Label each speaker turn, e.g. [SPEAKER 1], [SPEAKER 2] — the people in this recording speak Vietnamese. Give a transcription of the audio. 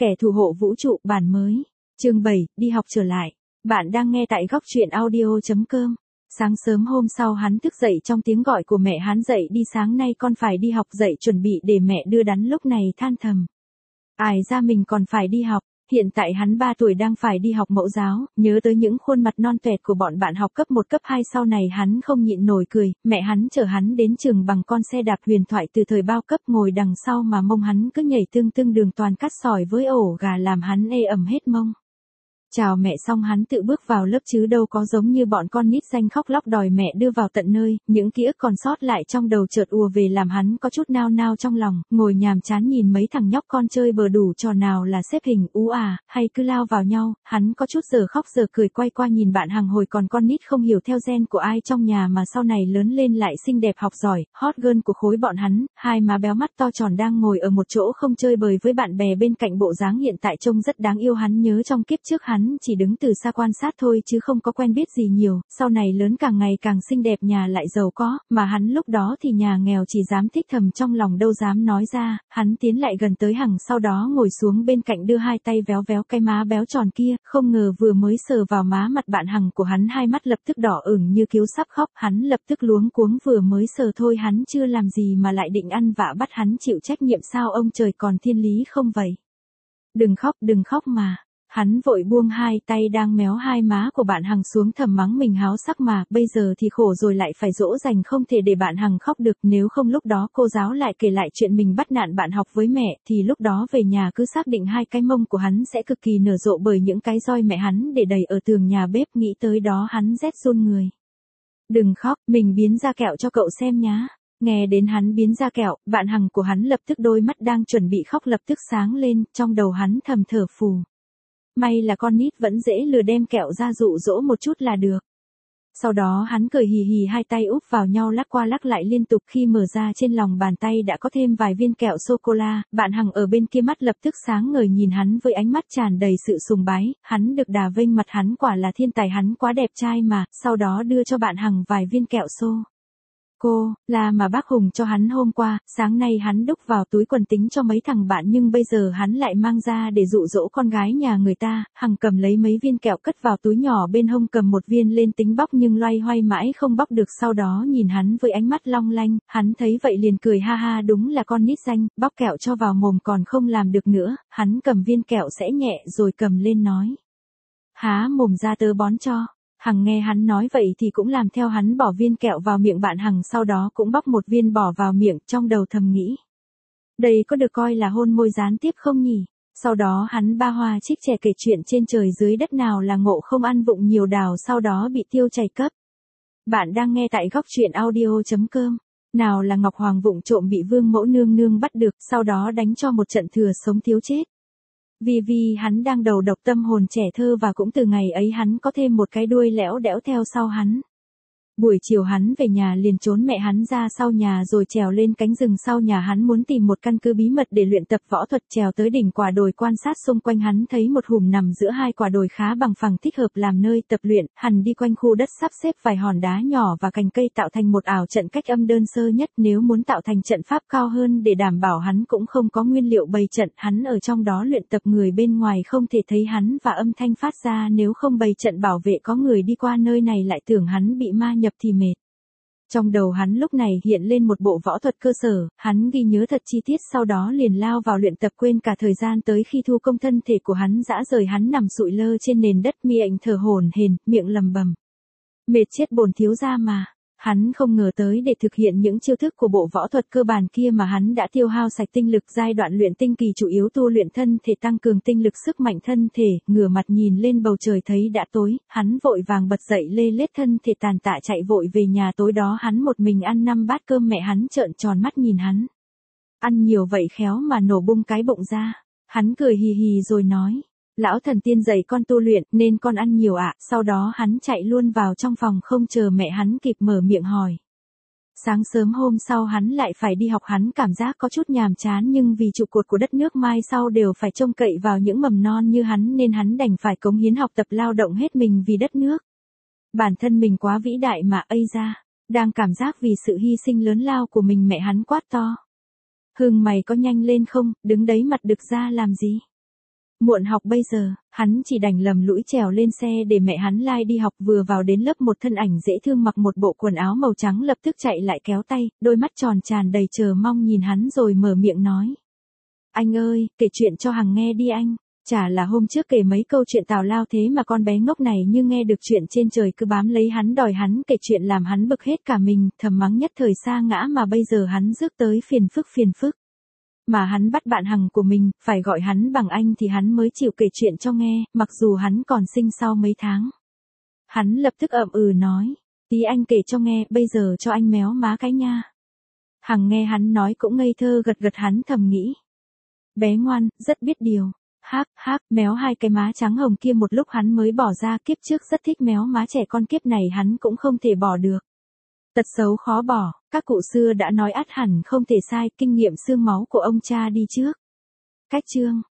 [SPEAKER 1] Kẻ thủ hộ vũ trụ bản mới. Chương 7, đi học trở lại. Bạn đang nghe tại góc truyện audio.com. Sáng sớm hôm sau hắn thức dậy trong tiếng gọi của mẹ hắn, dậy đi, sáng nay con phải đi học, dậy chuẩn bị để mẹ đưa đón. Lúc này than thầm. Ai ra mình còn phải đi học. Hiện tại hắn 3 tuổi đang phải đi học mẫu giáo, nhớ tới những khuôn mặt non tuẹt của bọn bạn học cấp 1 cấp 2 sau này hắn không nhịn nổi cười, mẹ hắn chở hắn đến trường bằng con xe đạp huyền thoại từ thời bao cấp, ngồi đằng sau mà mông hắn cứ nhảy tưng tưng, đường toàn cát sỏi với ổ gà làm hắn ê ẩm hết mông. Chào mẹ xong hắn tự bước vào lớp chứ đâu có giống như bọn con nít danh khóc lóc đòi mẹ đưa vào tận nơi, những ký ức còn sót lại trong đầu chợt ùa về làm hắn có chút nao nao trong lòng, ngồi nhàm chán nhìn mấy thằng nhóc con chơi bờ đủ trò, nào là xếp hình ú hay cứ lao vào nhau, hắn có chút giờ khóc giờ cười, quay qua nhìn bạn hàng hồi còn con nít không hiểu theo gen của ai trong nhà mà sau này lớn lên lại xinh đẹp học giỏi, hot girl của khối bọn hắn, hai má béo mắt to tròn đang ngồi ở một chỗ không chơi bời với bạn bè bên cạnh, bộ dáng hiện tại trông rất đáng yêu. Hắn nhớ trong kiếp trước hắn chỉ đứng từ xa quan sát thôi chứ không có quen biết gì nhiều, sau này lớn càng ngày càng xinh đẹp, nhà lại giàu có, mà hắn lúc đó thì nhà nghèo, chỉ dám thích thầm trong lòng đâu dám nói ra. Hắn tiến lại gần tới Hằng, sau đó ngồi xuống bên cạnh, đưa hai tay véo véo cái má béo tròn kia, không ngờ vừa mới sờ vào má mặt bạn Hằng của hắn, hai mắt lập tức đỏ ửng như cứu sắp khóc, hắn lập tức luống cuống, vừa mới sờ thôi hắn chưa làm gì mà lại định ăn vạ bắt hắn chịu trách nhiệm sao, ông trời còn thiên lý không vậy? Đừng khóc mà. Hắn vội buông hai tay đang méo hai má của bạn Hằng xuống, thầm mắng mình háo sắc mà, bây giờ thì khổ rồi, lại phải dỗ dành, không thể để bạn Hằng khóc được, nếu không lúc đó cô giáo lại kể lại chuyện mình bắt nạt bạn học với mẹ, thì lúc đó về nhà cứ xác định hai cái mông của hắn sẽ cực kỳ nở rộ bởi những cái roi mẹ hắn để đầy ở tường nhà bếp, nghĩ tới đó hắn rét run người. Đừng khóc, mình biến ra kẹo cho cậu xem nhá. Nghe đến hắn biến ra kẹo, bạn Hằng của hắn lập tức đôi mắt đang chuẩn bị khóc lập tức sáng lên, trong đầu hắn thầm thở phù. May là con nít vẫn dễ lừa, đem kẹo ra dụ dỗ một chút là được. Sau đó hắn cười hì hì, hai tay úp vào nhau lắc qua lắc lại liên tục, khi mở ra trên lòng bàn tay đã có thêm vài viên kẹo sô-cô-la. Bạn Hằng ở bên kia mắt lập tức sáng ngời nhìn hắn với ánh mắt tràn đầy sự sùng bái, hắn được đà vênh mặt, hắn quả là thiên tài, hắn quá đẹp trai mà, sau đó đưa cho bạn Hằng vài viên kẹo sô-cô-la mà bác Hùng cho hắn hôm qua, sáng nay hắn đúc vào túi quần tính cho mấy thằng bạn, nhưng bây giờ hắn lại mang ra để dụ dỗ con gái nhà người ta. Hằng cầm lấy mấy viên kẹo cất vào túi nhỏ bên hông, cầm một viên lên tính bóc nhưng loay hoay mãi không bóc được, sau đó nhìn hắn với ánh mắt long lanh, hắn thấy vậy liền cười ha ha, đúng là con nít danh, bóc kẹo cho vào mồm còn không làm được nữa. Hắn cầm viên kẹo sẽ nhẹ rồi cầm lên nói. Há mồm ra tớ bón cho. Hằng nghe hắn nói vậy thì cũng làm theo, hắn bỏ viên kẹo vào miệng bạn Hằng, sau đó cũng bóc một viên bỏ vào miệng, trong đầu thầm nghĩ. Đây có được coi là hôn môi gián tiếp không nhỉ? Sau đó hắn ba hoa trích trẻ kể chuyện trên trời dưới đất, nào là ngộ không ăn vụng nhiều đào sau đó bị tiêu chảy cấp. Bạn đang nghe tại góc truyện audio.com. Nào là Ngọc Hoàng vụng trộm bị Vương Mẫu nương nương bắt được, sau đó đánh cho một trận thừa sống thiếu chết. Vì hắn đang đầu độc tâm hồn trẻ thơ, và cũng từ ngày ấy hắn có thêm một cái đuôi lẽo đẽo theo sau hắn. Buổi chiều hắn về nhà liền trốn mẹ hắn ra sau nhà rồi trèo lên cánh rừng sau nhà, hắn muốn tìm một căn cứ bí mật để luyện tập võ thuật. Trèo tới đỉnh quả đồi quan sát xung quanh, hắn thấy một hùm nằm giữa hai quả đồi khá bằng phẳng, thích hợp làm nơi tập luyện. Hắn đi quanh khu đất sắp xếp vài hòn đá nhỏ và cành cây tạo thành một ảo trận cách âm đơn sơ nhất, nếu muốn tạo thành trận pháp cao hơn để đảm bảo hắn cũng không có nguyên liệu bày trận, hắn ở trong đó luyện tập, người bên ngoài không thể thấy hắn và âm thanh phát ra nếu không bày trận bảo vệ, có người đi qua nơi này lại tưởng hắn bị ma nhập thì mệt. Trong đầu hắn lúc này hiện lên một bộ võ thuật cơ sở, hắn ghi nhớ thật chi tiết, sau đó liền lao vào luyện tập, quên cả thời gian tới khi thu công. Thân thể của hắn rã rời, hắn nằm sụi lơ trên nền đất, miệng thở hổn hển, miệng lầm bầm. Mệt chết bổn thiếu gia mà. Hắn không ngờ tới để thực hiện những chiêu thức của bộ võ thuật cơ bản kia mà hắn đã tiêu hao sạch tinh lực. Giai đoạn luyện tinh kỳ chủ yếu tu luyện thân thể, tăng cường tinh lực sức mạnh thân thể. Ngửa mặt nhìn lên bầu trời thấy đã tối, hắn vội vàng bật dậy lê lết thân thể tàn tạ chạy vội về nhà. Tối đó hắn một mình ăn 5 bát cơm, mẹ hắn trợn tròn mắt nhìn hắn. Ăn nhiều vậy khéo mà nổ bung cái bụng ra. Hắn cười hì hì rồi nói. Lão thần tiên dạy con tu luyện nên con ăn nhiều ạ. Sau đó hắn chạy luôn vào trong phòng, không chờ mẹ hắn kịp mở miệng hỏi. Sáng sớm hôm sau hắn lại phải đi học, hắn cảm giác có chút nhàm chán, nhưng vì trụ cột của đất nước mai sau đều phải trông cậy vào những mầm non như hắn nên hắn đành phải cống hiến học tập, lao động hết mình vì đất nước. Bản thân mình quá vĩ đại mà, ây ra. Đang cảm giác vì sự hy sinh lớn lao của mình, mẹ hắn quát to. Hưng, mày có nhanh lên không, đứng đấy mặt đực ra làm gì? Muộn học bây giờ, hắn chỉ đành lầm lũi trèo lên xe để mẹ hắn lai đi học. Vừa vào đến lớp, một thân ảnh dễ thương mặc một bộ quần áo màu trắng lập tức chạy lại kéo tay, đôi mắt tròn tràn đầy chờ mong nhìn hắn rồi mở miệng nói. Anh ơi, kể chuyện cho Hằng nghe đi anh. Chả là hôm trước kể mấy câu chuyện tào lao thế mà con bé ngốc này như nghe được chuyện trên trời cứ bám lấy hắn đòi hắn kể chuyện làm hắn bực hết cả mình, thầm mắng nhất thời sa ngã mà bây giờ hắn rước tới phiền phức. Mà hắn bắt bạn Hằng của mình, phải gọi hắn bằng anh thì hắn mới chịu kể chuyện cho nghe, mặc dù hắn còn sinh sau mấy tháng. Hắn lập tức ậm ừ nói, tí anh kể cho nghe, bây giờ cho anh méo má cái nha. Hằng nghe hắn nói cũng ngây thơ gật gật, hắn thầm nghĩ. Bé ngoan, rất biết điều. Méo hai cái má trắng hồng kia một lúc hắn mới bỏ ra, kiếp trước rất thích méo má trẻ con, kiếp này hắn cũng không thể bỏ được. Tật xấu khó bỏ, các cụ xưa đã nói ắt hẳn không thể sai, kinh nghiệm xương máu của ông cha đi trước. Cách chương